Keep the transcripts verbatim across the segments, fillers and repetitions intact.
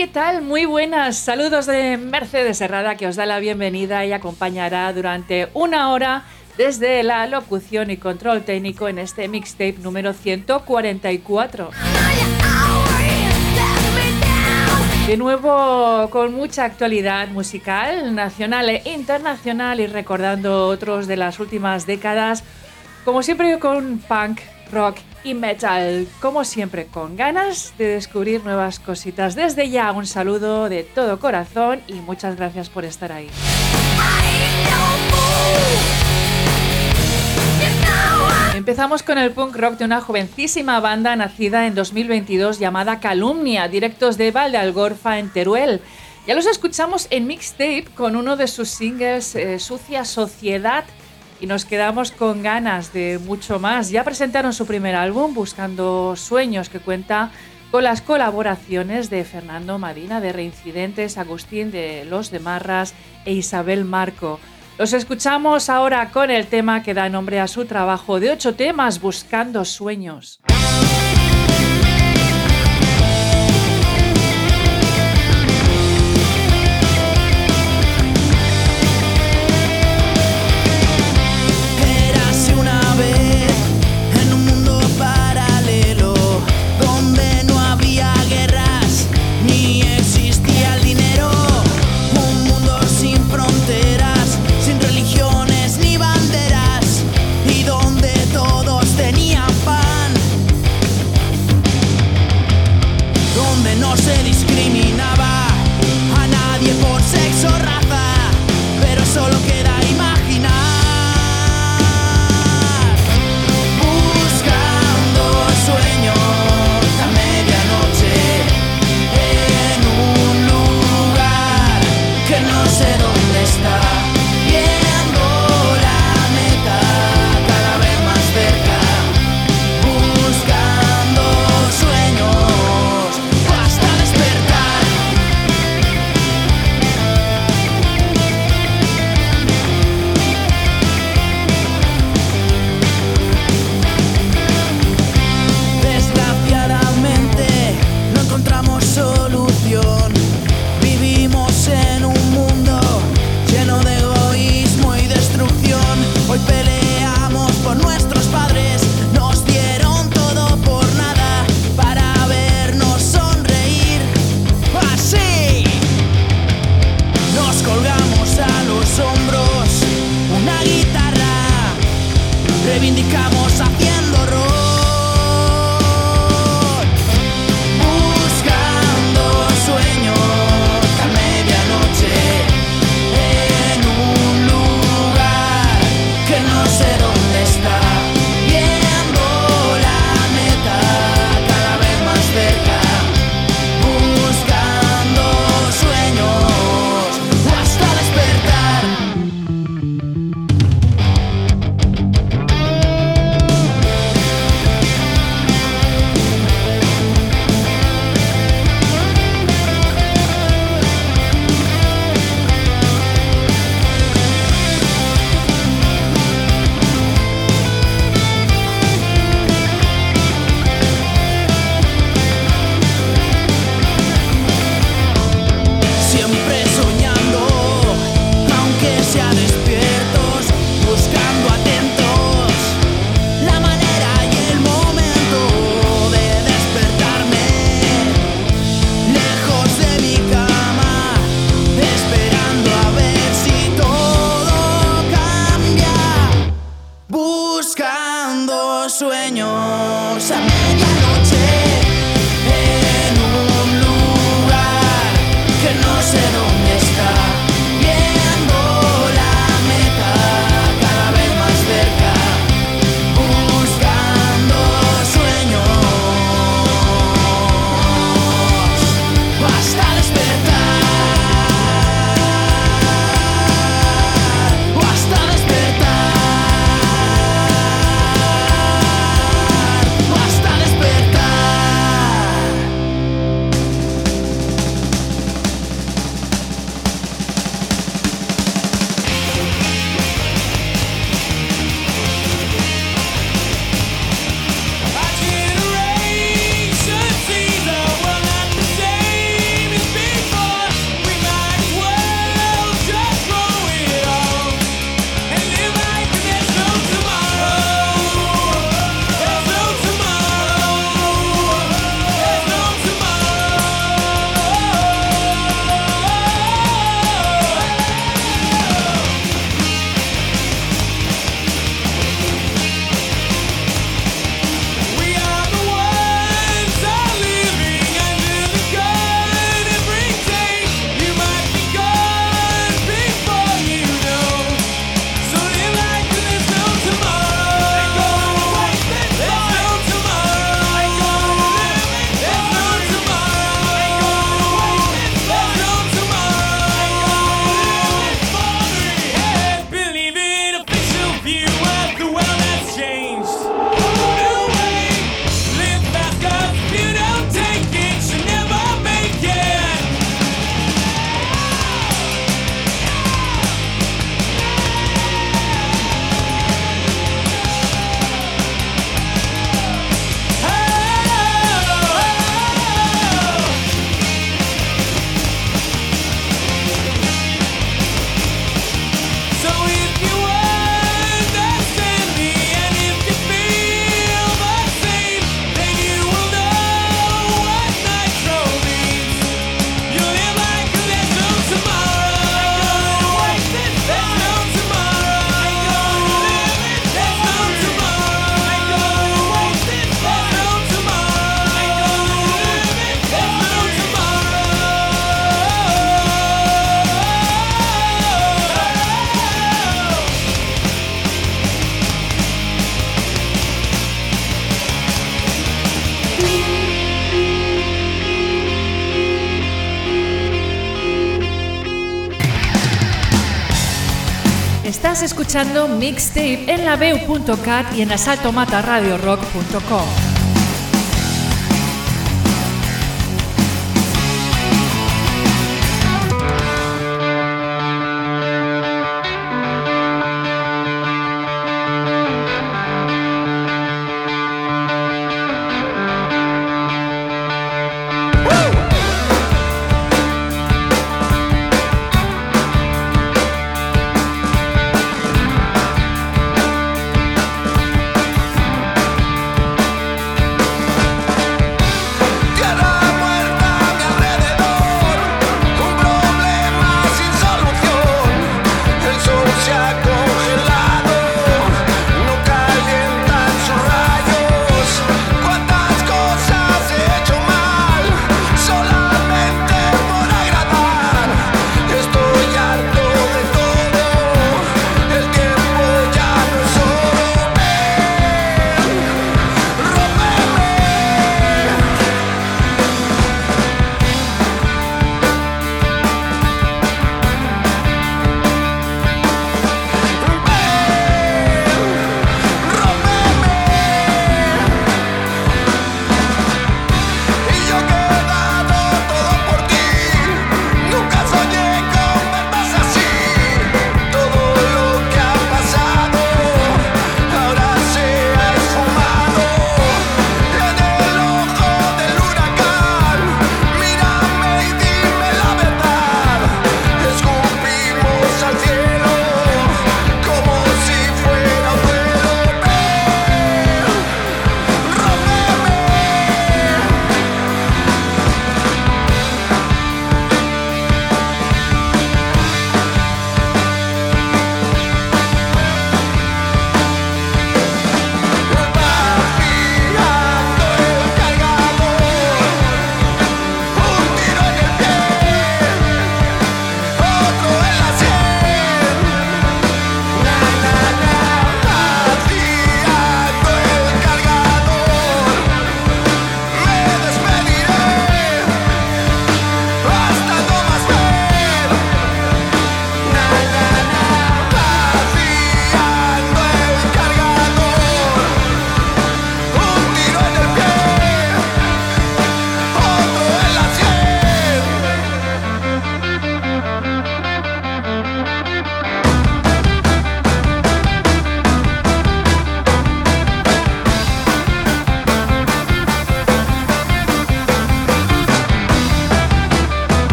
¿qué tal? Muy buenas. Saludos de Mercedes Herrada, que os da la bienvenida y acompañará durante una hora desde la locución y control técnico en este mixtape número ciento cuarenta y cuatro. De nuevo con mucha actualidad musical, nacional e internacional, y recordando otros de las últimas décadas, como siempre con punk, rock y metal, como siempre con ganas de descubrir nuevas cositas. Desde ya un saludo de todo corazón y muchas gracias por estar ahí. Empezamos con el punk rock de una jovencísima banda nacida en dos mil veintidós llamada Calumnia, directos de Valdealgorfa en Teruel. Ya los escuchamos en mixtape con uno de sus singles, eh, Sucia Sociedad, y nos quedamos con ganas de mucho más. Ya presentaron su primer álbum, Buscando Sueños, que cuenta con las colaboraciones de Fernando Madina de Reincidentes, Agustín de Los de Marras e Isabel Marco. Los escuchamos ahora con el tema que da nombre a su trabajo de ocho temas, Buscando Sueños. Estás escuchando Mixtape en la veu punto cat y en asalto mata radio rock punto com.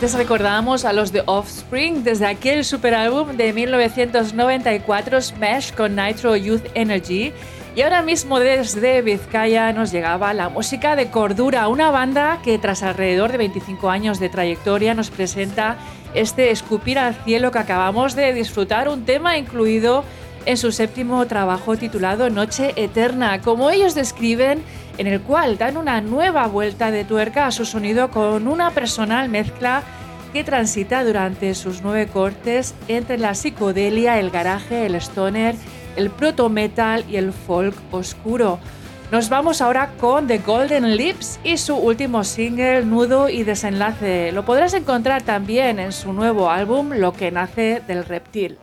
Antes recordábamos a los The Offspring desde aquel superálbum de mil novecientos noventa y cuatro, Smash, con Nitro Youth Energy. Y ahora mismo desde Vizcaya nos llegaba la música de Cordura, una banda que tras alrededor de veinticinco años de trayectoria nos presenta este Escupir al cielo que acabamos de disfrutar, un tema incluido en su séptimo trabajo titulado Noche Eterna, como ellos describen, en el cual dan una nueva vuelta de tuerca a su sonido con una personal mezcla que transita durante sus nueve cortes entre la psicodelia, el garaje, el stoner, el proto-metal y el folk oscuro. Nos vamos ahora con The Golden Lips y su último single, Nudo y Desenlace. Lo podrás encontrar también en su nuevo álbum, Lo que nace del reptil.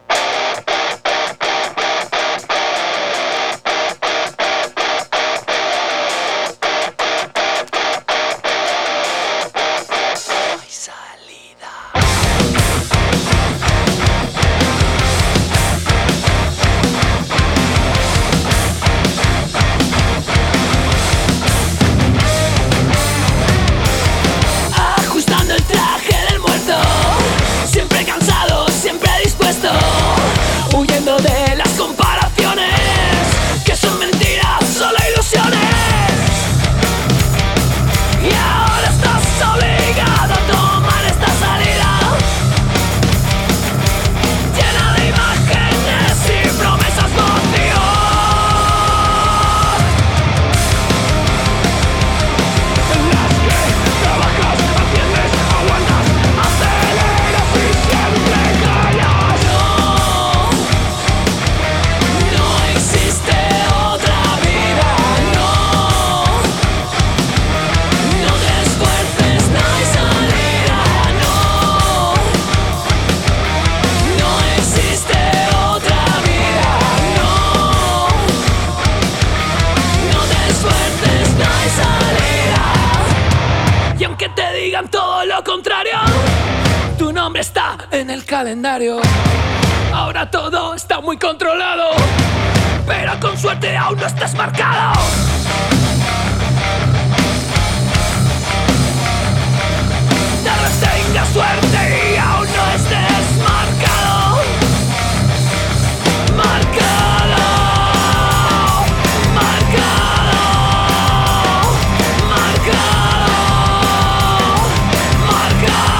Calendario. Ahora todo está muy controlado, pero con suerte aún no estás marcado. Tal vez tengas suerte y aún no estés marcado. Marcado, marcado, marcado, marcado.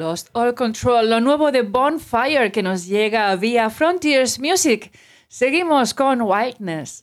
Lost All Control, lo nuevo de Bonfire que nos llega vía Frontiers Music. Seguimos con Wildness.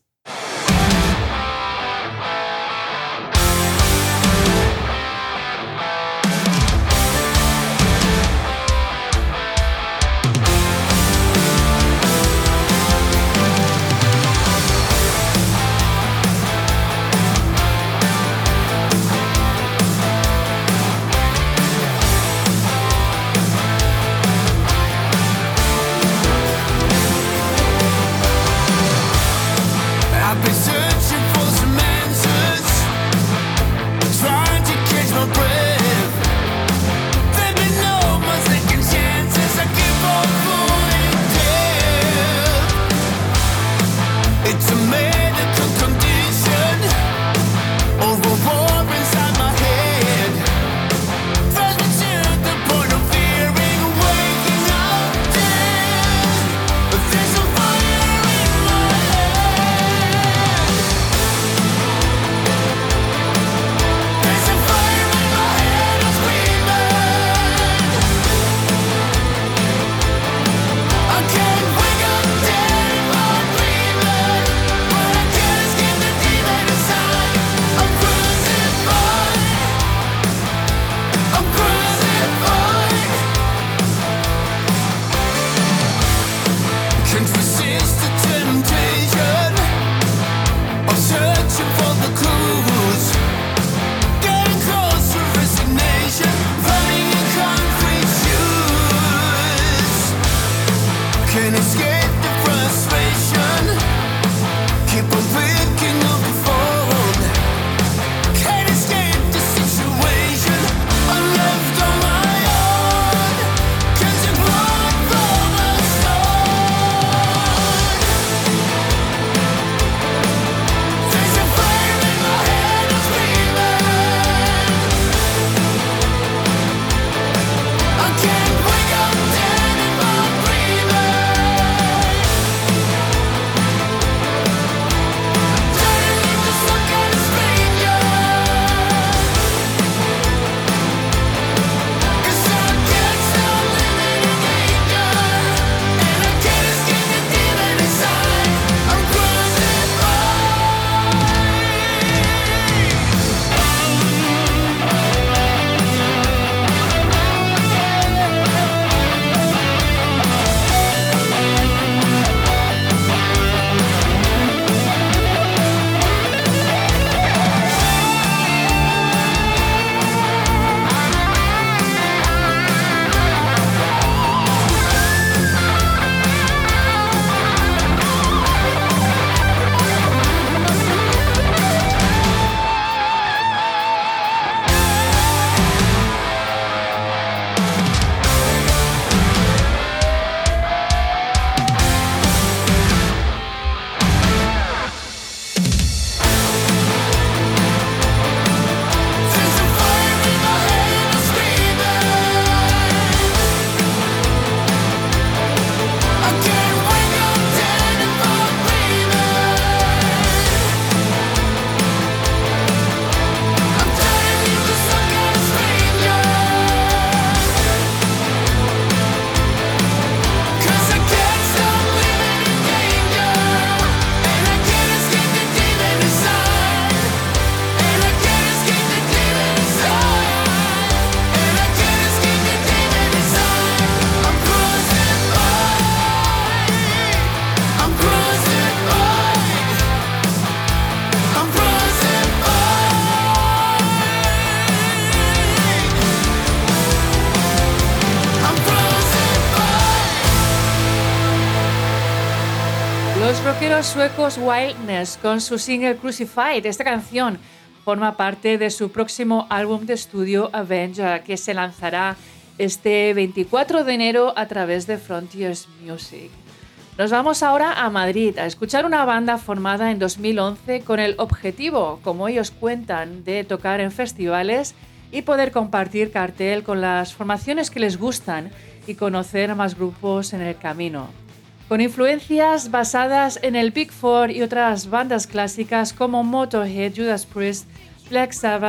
Los rockeros suecos Wildness con su single Crucified. Esta canción forma parte de su próximo álbum de estudio Avenger, que se lanzará este veinticuatro de enero a través de Frontiers Music. Nos vamos ahora a Madrid a escuchar una banda formada en dos mil once con el objetivo, como ellos cuentan, de tocar en festivales y poder compartir cartel con las formaciones que les gustan y conocer a más grupos en el camino. Con influencias basadas en el Big Four y otras bandas clásicas como Motorhead, Judas Priest, Black Sabbath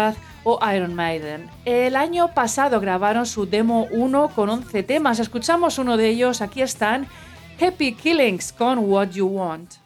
o Iron Maiden. El año pasado grabaron su demo uno con once temas. Escuchamos uno de ellos, aquí están, Happy Killings con What You Want.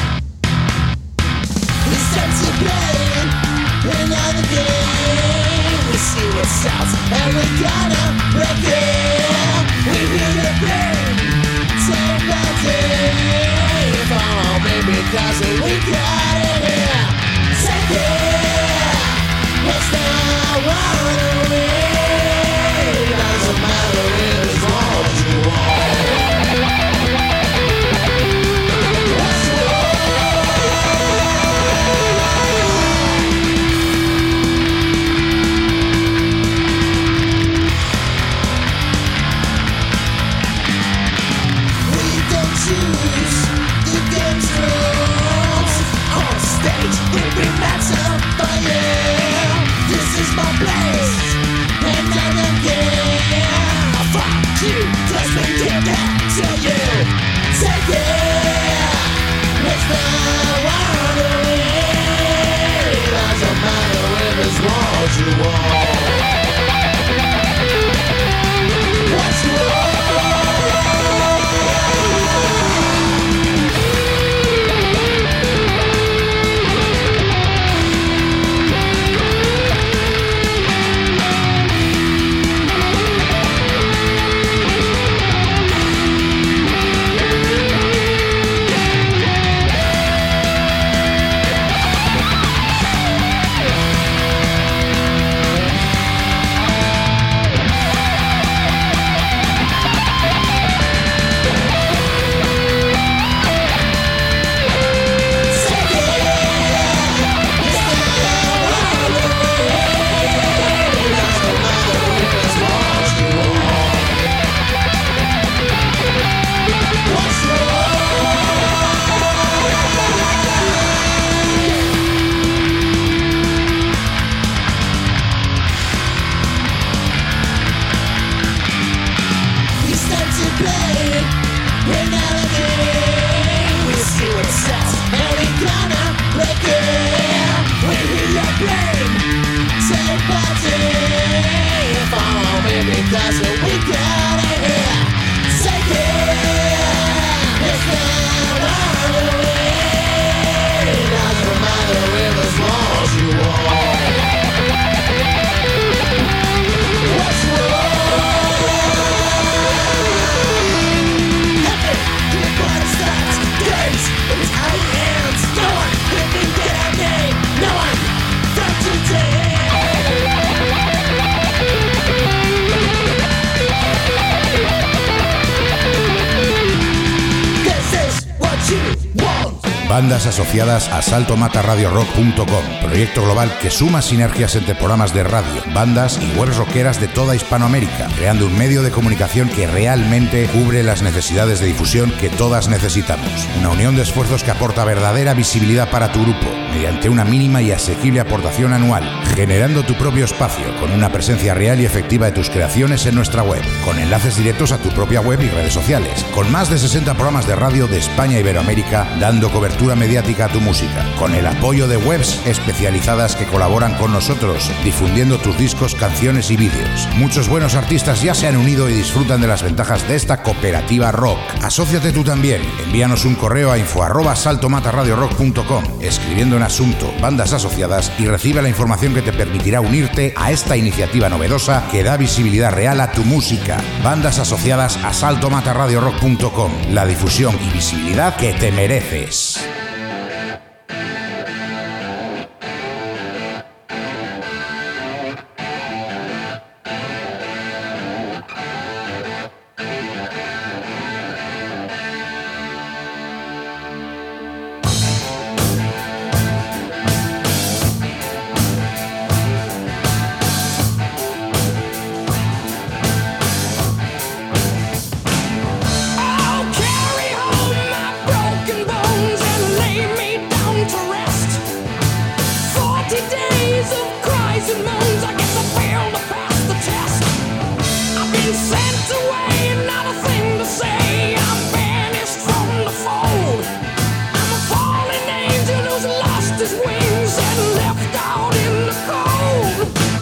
Bandas asociadas a salto mata radio rock punto com, proyecto global que suma sinergias entre programas de radio, bandas y webs rockeras de toda Hispanoamérica, creando un medio de comunicación que realmente cubre las necesidades de difusión que todas necesitamos. Una unión de esfuerzos que aporta verdadera visibilidad para tu grupo, mediante una mínima y asequible aportación anual, generando tu propio espacio, con una presencia real y efectiva de tus creaciones en nuestra web, con enlaces directos a tu propia web y redes sociales, con más de sesenta programas de radio de España e Iberoamérica, dando cobertura mediática a tu música, con el apoyo de webs especializadas que colaboran con nosotros, difundiendo tus discos, canciones y vídeos. Muchos buenos artistas ya se han unido y disfrutan de las ventajas de esta cooperativa rock. Asóciate tú también. Envíanos un correo a info arroba salto mata radio rock punto com, escribiendo en asunto bandas asociadas, y recibe la información que te permitirá unirte a esta iniciativa novedosa que da visibilidad real a tu música. Bandas asociadas a salto mata radio rock punto com, la difusión y visibilidad que te mereces. His wings and left out in the cold.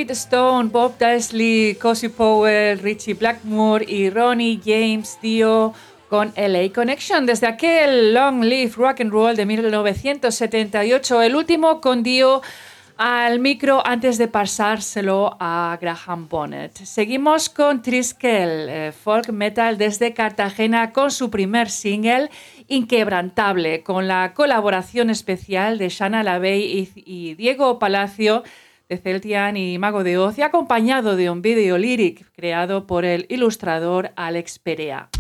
Pete Stone, Bob Daisley, Cozy Powell, Richie Blackmore y Ronnie James Dio con L A Connection, desde aquel Long Live Rock and Roll de mil novecientos setenta y ocho, el último con Dio al micro antes de pasárselo a Graham Bonnet. Seguimos con Triskel, eh, folk metal desde Cartagena, con su primer single, Inquebrantable, con la colaboración especial de Shanna LaVey y, y Diego Palacio de Celtian y Mago de Oz, y acompañado de un video lyric creado por el ilustrador Alex Perea.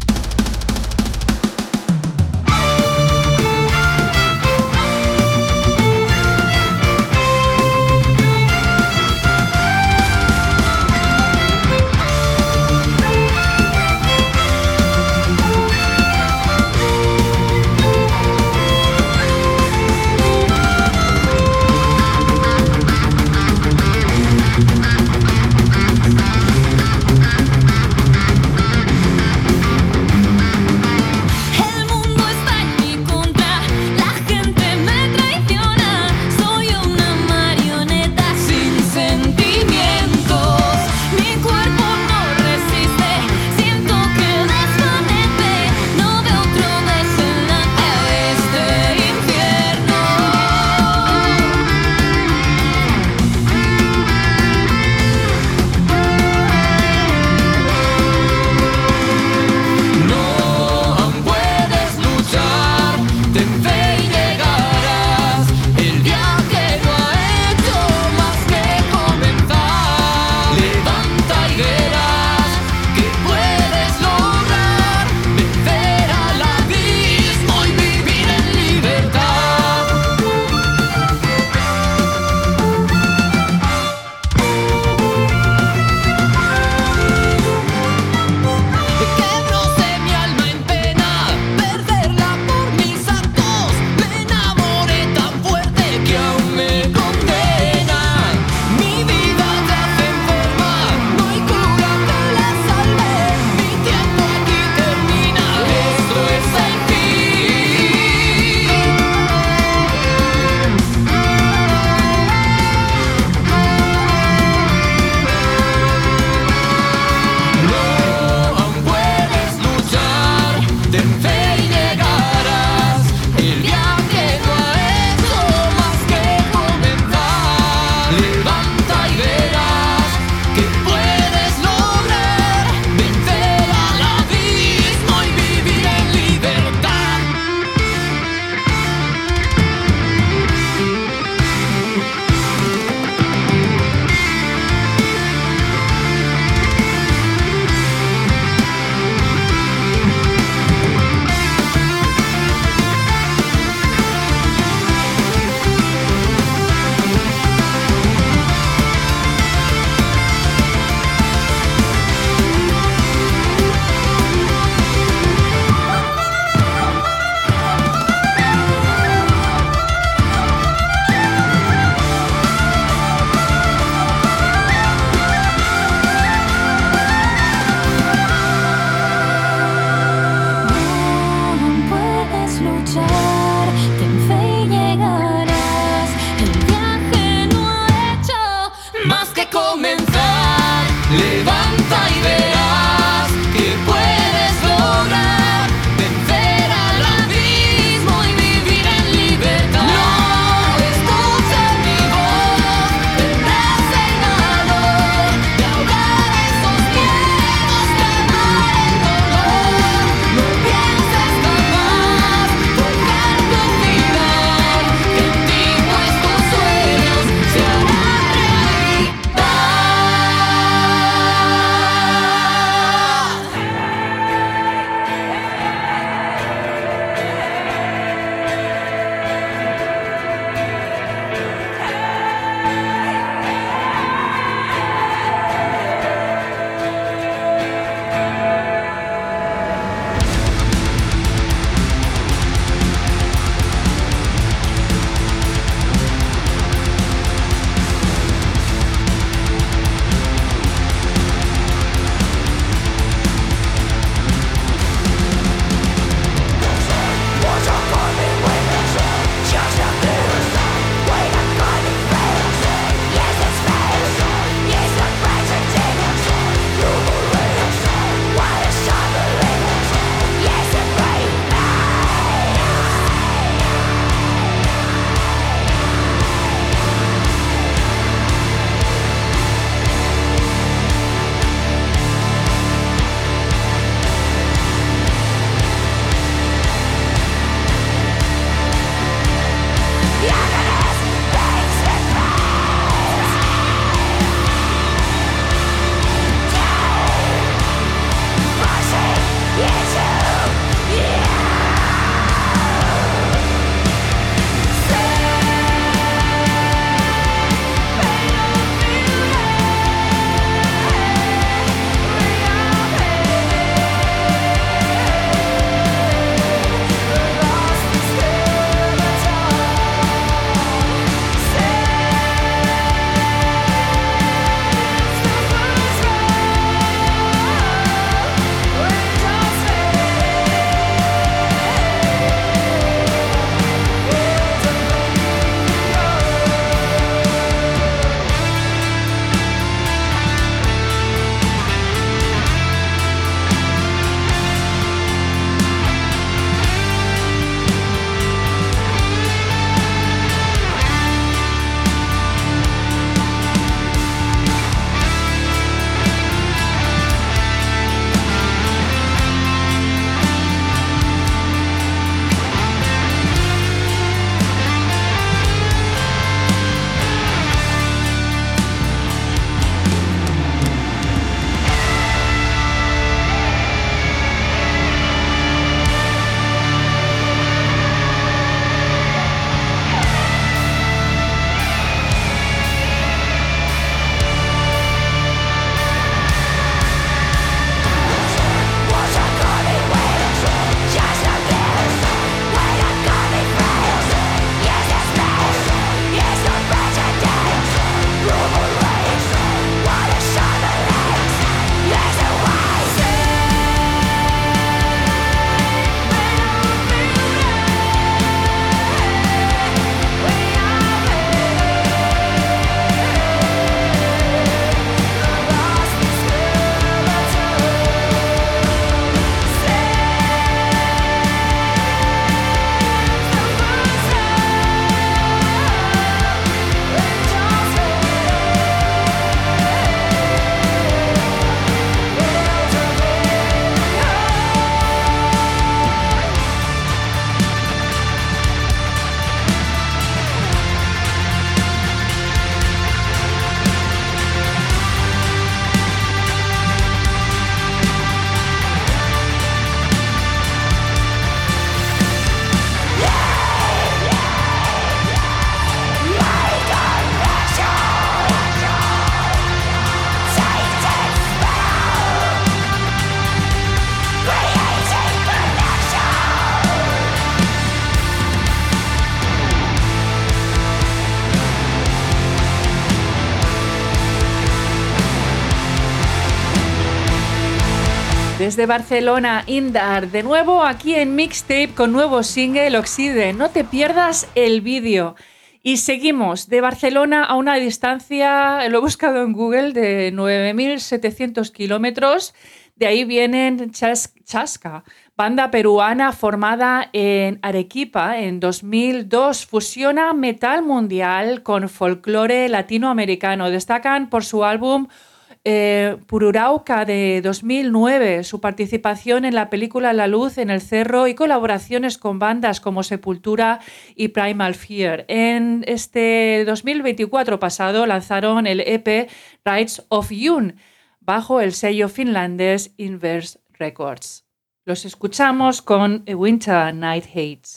Desde Barcelona, Indar, de nuevo aquí en Mixtape con nuevo single Oxide. No te pierdas el vídeo. Y seguimos de Barcelona a una distancia, lo he buscado en Google, de nueve mil setecientos kilómetros. De ahí vienen Chas- Chasca, banda peruana formada en Arequipa en dos mil dos. Fusiona metal mundial con folclore latinoamericano. Destacan por su álbum Eh, Pururauca de dos mil nueve, su participación en la película La Luz en el Cerro y colaboraciones con bandas como Sepultura y Primal Fear. En este dos mil veinticuatro pasado lanzaron el E P Rights of June bajo el sello finlandés Inverse Records. Los escuchamos con A Winter Night Hates.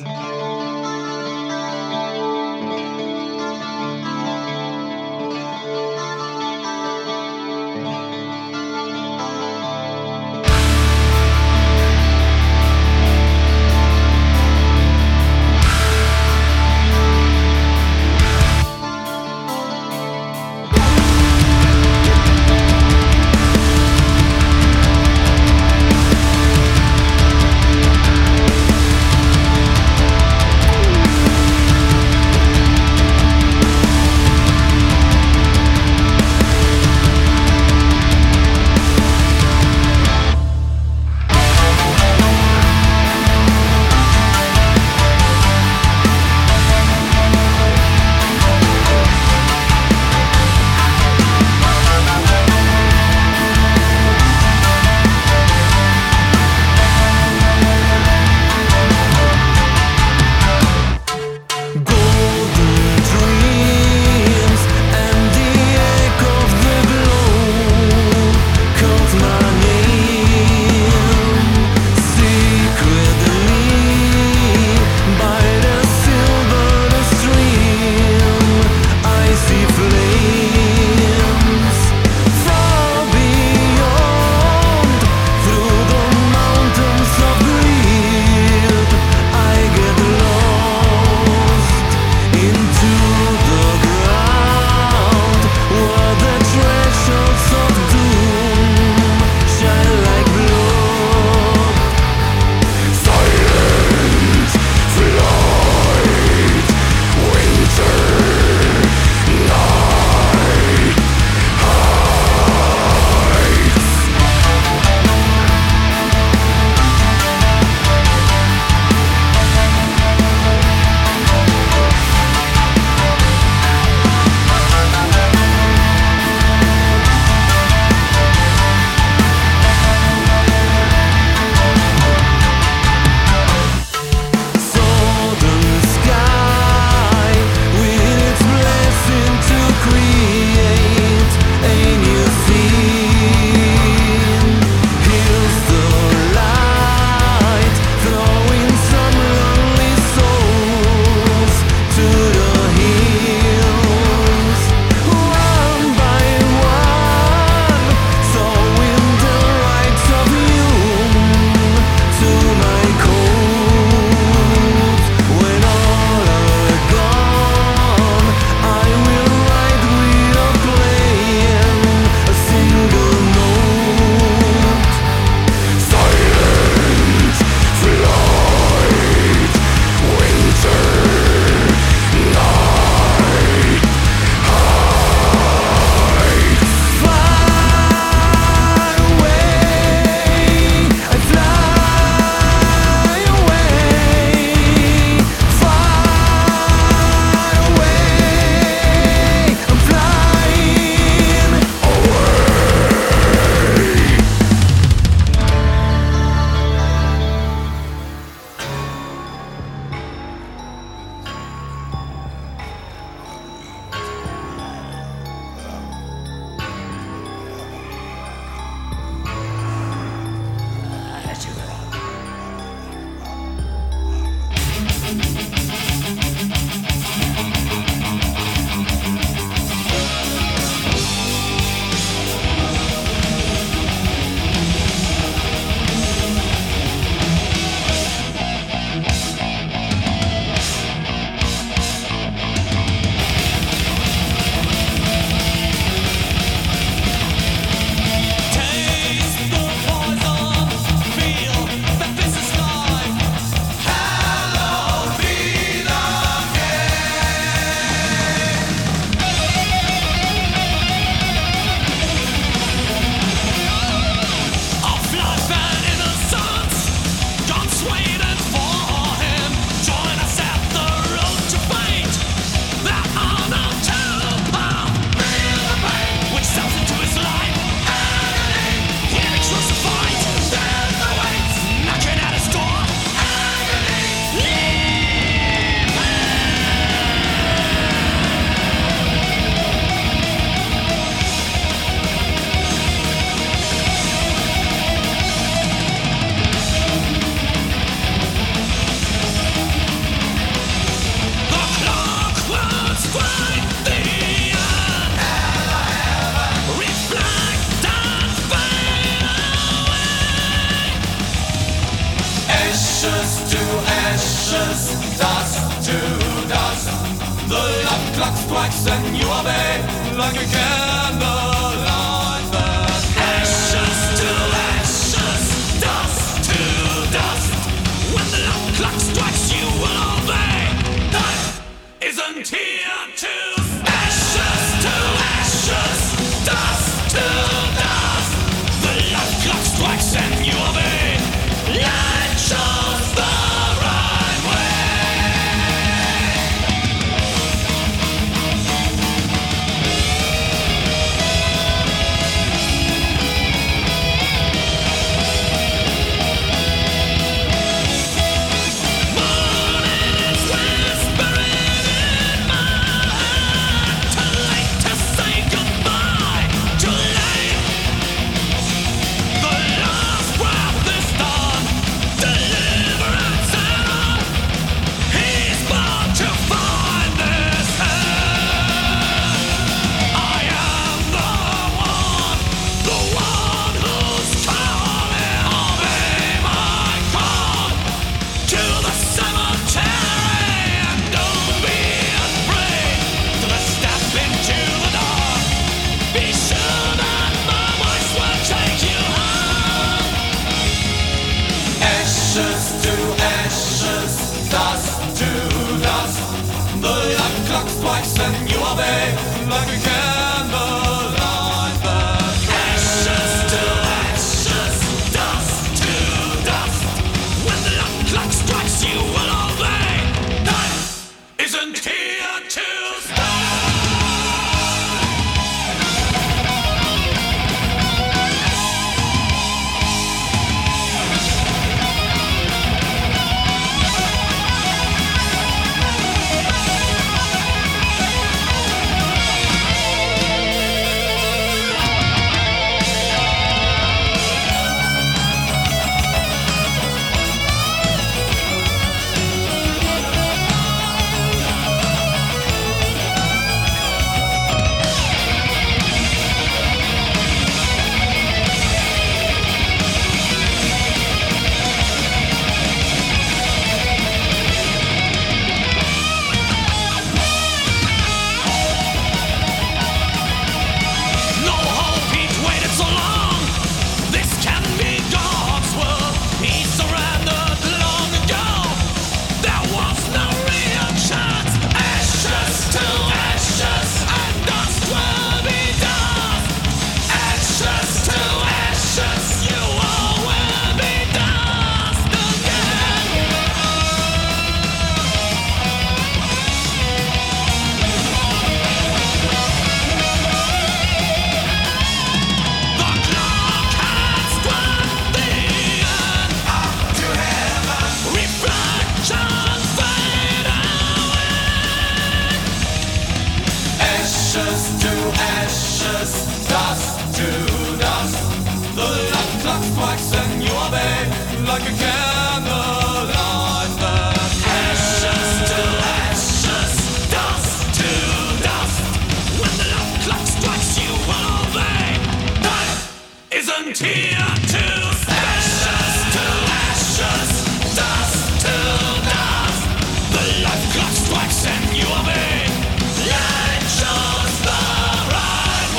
We'll be right back. Ashes to ashes, dust to dust. The love clock strikes and you obey like a candlelight burn. Ashes to ashes, dust to dust. When the love clock strikes, you will obey. That isn't here to ashes to ashes, dust to dust. The love clock strikes and you obey. Light shows the right way. Morning is whispering in my heart. Too late to say goodbye. Too late. The last breath is done. Deliverance and all. He's born to find this hand. I am the one, the one who's calling. Obey my call to the cemetery, and don't be afraid to step into the dark. Be sure that my voice will take you home. Ashes to ashes, dust to dust. The love clock strikes and you obey like a candlelight burn. Ashes to ashes, dust to dust. When the love clock strikes, you will obey. That isn't here to stay. No hope he'd waited so long. This can be God's will. He surrendered long ago. There was no real chance. Ashes to ashes, and dust will be dust. Ashes to ashes, you all will be dust again. The clock has struck the end. Up to heaven. Reflections fade away. Ashes to ashes, dust to dust. The love clock strikes and you obey like a candlelight burn. Ashes to ashes, dust to dust. When the love clock strikes, you will obey. That isn't here to stay. Ashes to ashes, dust to dust. The love clock strikes and you obey. Light shows the right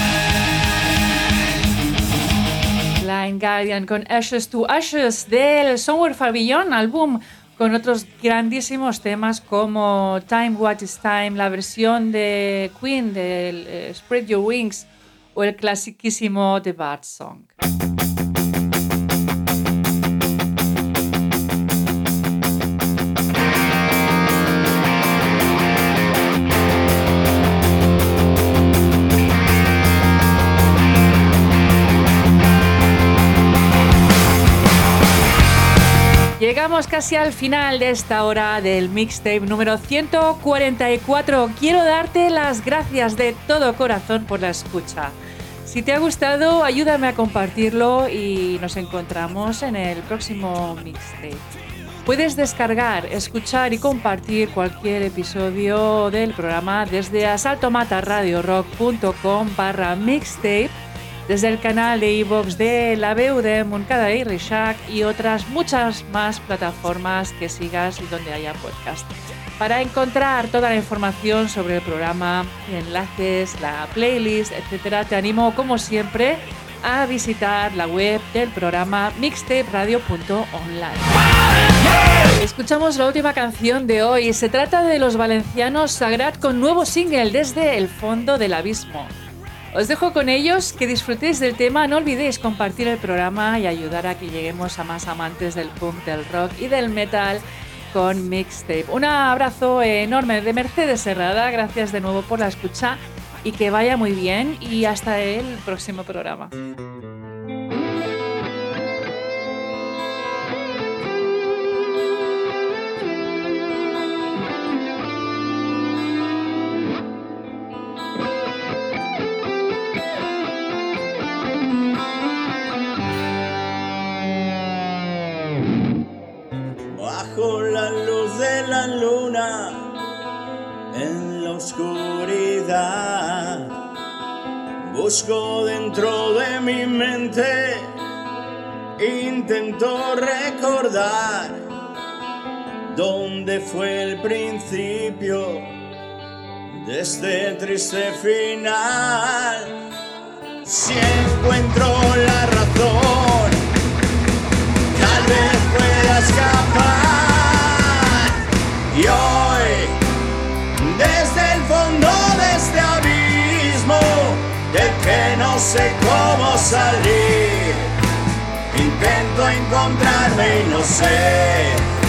way. Blind Guardian con Ashes to Ashes del Somewhere Far Beyond álbum, con otros grandísimos temas como Time What Is Time, la versión de Queen del eh, Spread Your Wings o el clasiquísimo The Bard Song. Llegamos casi al final de esta hora del mixtape número ciento cuarenta y cuatro. Quiero darte las gracias de todo corazón por la escucha. Si te ha gustado, ayúdame a compartirlo y nos encontramos en el próximo mixtape. Puedes descargar, escuchar y compartir cualquier episodio del programa desde asaltomatarradiorock punto com barra mixtape desde el canal de iVoox de la veu de Montcada i Reixac y otras muchas más plataformas que sigas y donde haya podcast. Para encontrar toda la información sobre el programa, enlaces, la playlist, etcétera, te animo, como siempre, a visitar la web del programa mixtape radio punto online. Escuchamos la última canción de hoy. Se trata de los valencianos Sagrat con nuevo single Desde el fondo del abismo. Os dejo con ellos, que disfrutéis del tema, no olvidéis compartir el programa y ayudar a que lleguemos a más amantes del punk, del rock y del metal con Mixtape. Un abrazo enorme de Mercedes Serrada, gracias de nuevo por la escucha y que vaya muy bien y hasta el próximo programa. Bajo la luz de la luna, en la oscuridad, busco dentro de mi mente, intento recordar dónde fue el principio de este triste final. Si encuentro la razón, tal vez pueda escapar. Y hoy, desde el fondo de este abismo, del que no sé cómo salir, intento encontrarme y no sé.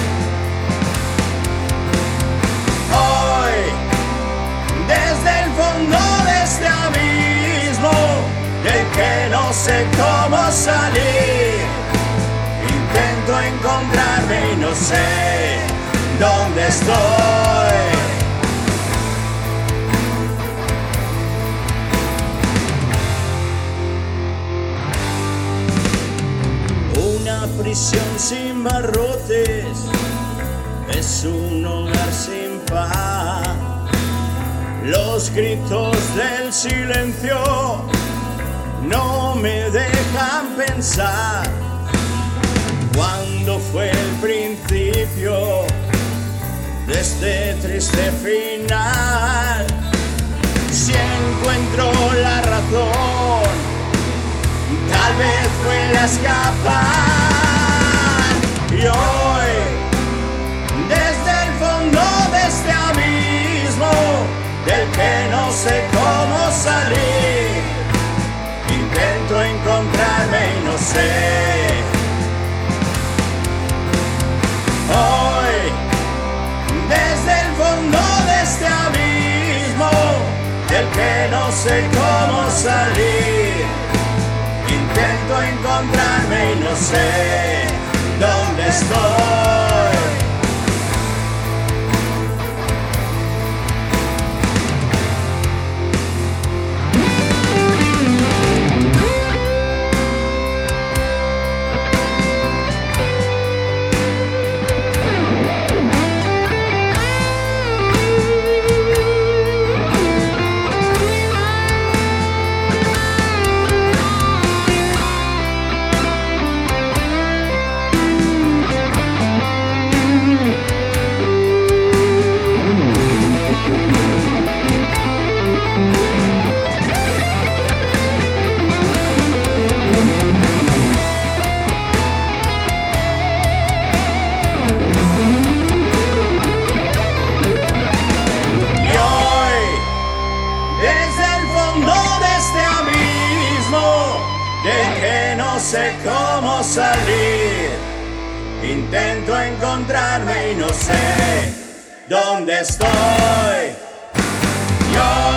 Hoy, desde el fondo de este abismo, del que no sé cómo salir, intento encontrarme y no sé dónde estoy. Una prisión sin barrotes es un hogar sin paz. Los gritos del silencio no me dejan pensar. ¿Cuándo fue el principio de este triste final? Si encuentro la razón, tal vez pueda escapar. Y hoy, desde el fondo de este abismo, del que no sé cómo salir, intento encontrarme y no sé. Hoy, desde el fondo de este abismo, del que no sé cómo salir, intento encontrarme y no sé dónde estoy. No sé cómo salir, intento encontrarme y no sé dónde estoy. Yo